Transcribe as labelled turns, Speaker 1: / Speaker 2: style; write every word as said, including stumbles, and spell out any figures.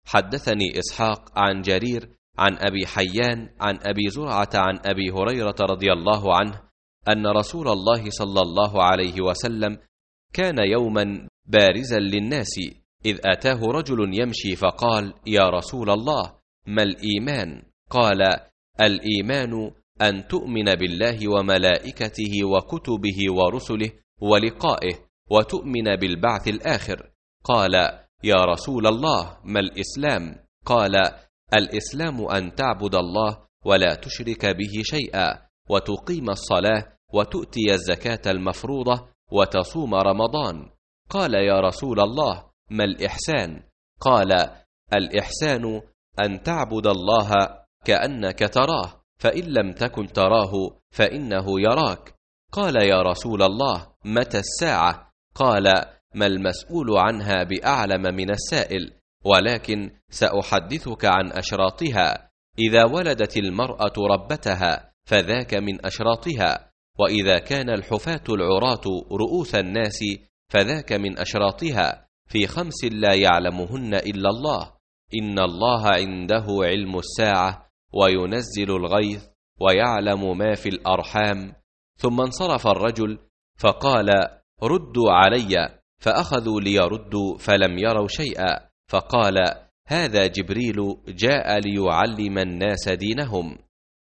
Speaker 1: حدثني إسحاق عن جرير عن أبي حيان عن أبي زرعة عن أبي هريرة رضي الله عنه أن رسول الله صلى الله عليه وسلم كان يوما بارزا للناس إذ أتاه رجل يمشي فقال: يا رسول الله، ما الإيمان؟ قال: الإيمان أن تؤمن بالله وملائكته وكتبه ورسله ولقائه وتؤمن بالبعث الآخر. قال: يا رسول الله، ما الإسلام؟ قال: الإسلام أن تعبد الله ولا تشرك به شيئا، وتقيم الصلاة وتؤتي الزكاة المفروضة وتصوم رمضان. قال: يا رسول الله، ما الإحسان؟ قال: الإحسان أن تعبد الله كأنك تراه، فإن لم تكن تراه فإنه يراك. قال: يا رسول الله، متى الساعة؟ قال: ما المسؤول عنها بأعلم من السائل، ولكن سأحدثك عن أشراطها. إذا ولدت المرأة ربتها فذاك من أشراطها، وإذا كان الحفاة العراة رؤوس الناس فذاك من أشراطها، في خمس لا يعلمهن إلا الله: إن الله عنده علم الساعة وينزل الغيث ويعلم ما في الأرحام. ثم انصرف الرجل فقال: ردوا علي، فأخذوا ليردوا فلم يروا شيئا، فقال: هذا جبريل جاء ليعلم الناس دينهم.